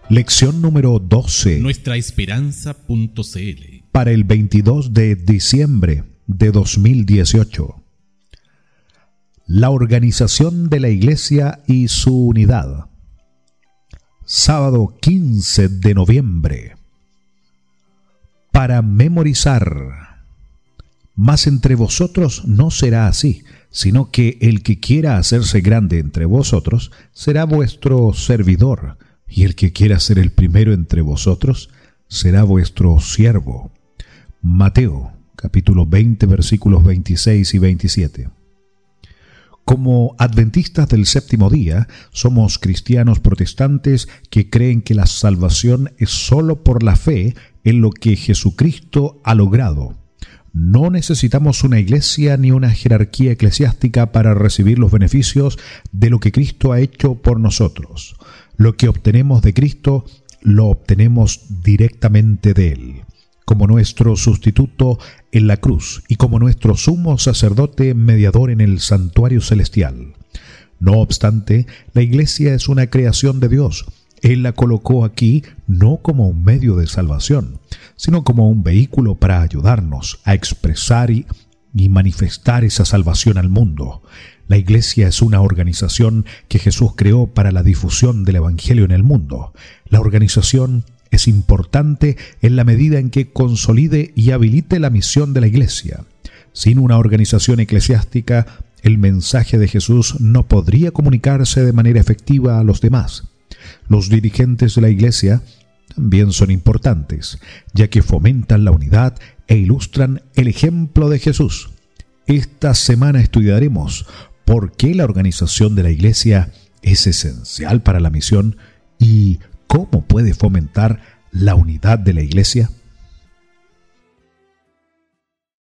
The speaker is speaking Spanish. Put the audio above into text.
Lección número 12. Nuestraesperanza.cl. Para el 22 de diciembre de 2018. La organización de la Iglesia y su unidad. Sábado 15 de noviembre. Para memorizar. Mas entre vosotros no será así, sino que el que quiera hacerse grande entre vosotros será vuestro servidor, y el que quiera ser el primero entre vosotros será vuestro siervo. Mateo, capítulo 20, versículos 26 y 27. Como adventistas del séptimo día, somos cristianos protestantes que creen que la salvación es sólo por la fe en lo que Jesucristo ha logrado. No necesitamos una iglesia ni una jerarquía eclesiástica para recibir los beneficios de lo que Cristo ha hecho por nosotros. Lo que obtenemos de Cristo, lo obtenemos directamente de Él, como nuestro sustituto en la cruz y como nuestro sumo sacerdote mediador en el santuario celestial. No obstante, la iglesia es una creación de Dios. Él la colocó aquí no como un medio de salvación, sino como un vehículo para ayudarnos a expresar y manifestar esa salvación al mundo. La Iglesia es una organización que Jesús creó para la difusión del Evangelio en el mundo. La organización es importante en la medida en que consolide y habilite la misión de la Iglesia. Sin una organización eclesiástica, el mensaje de Jesús no podría comunicarse de manera efectiva a los demás. Los dirigentes de la Iglesia también son importantes, ya que fomentan la unidad e ilustran el ejemplo de Jesús. Esta semana estudiaremos por qué la organización de la Iglesia es esencial para la misión y cómo puede fomentar la unidad de la Iglesia.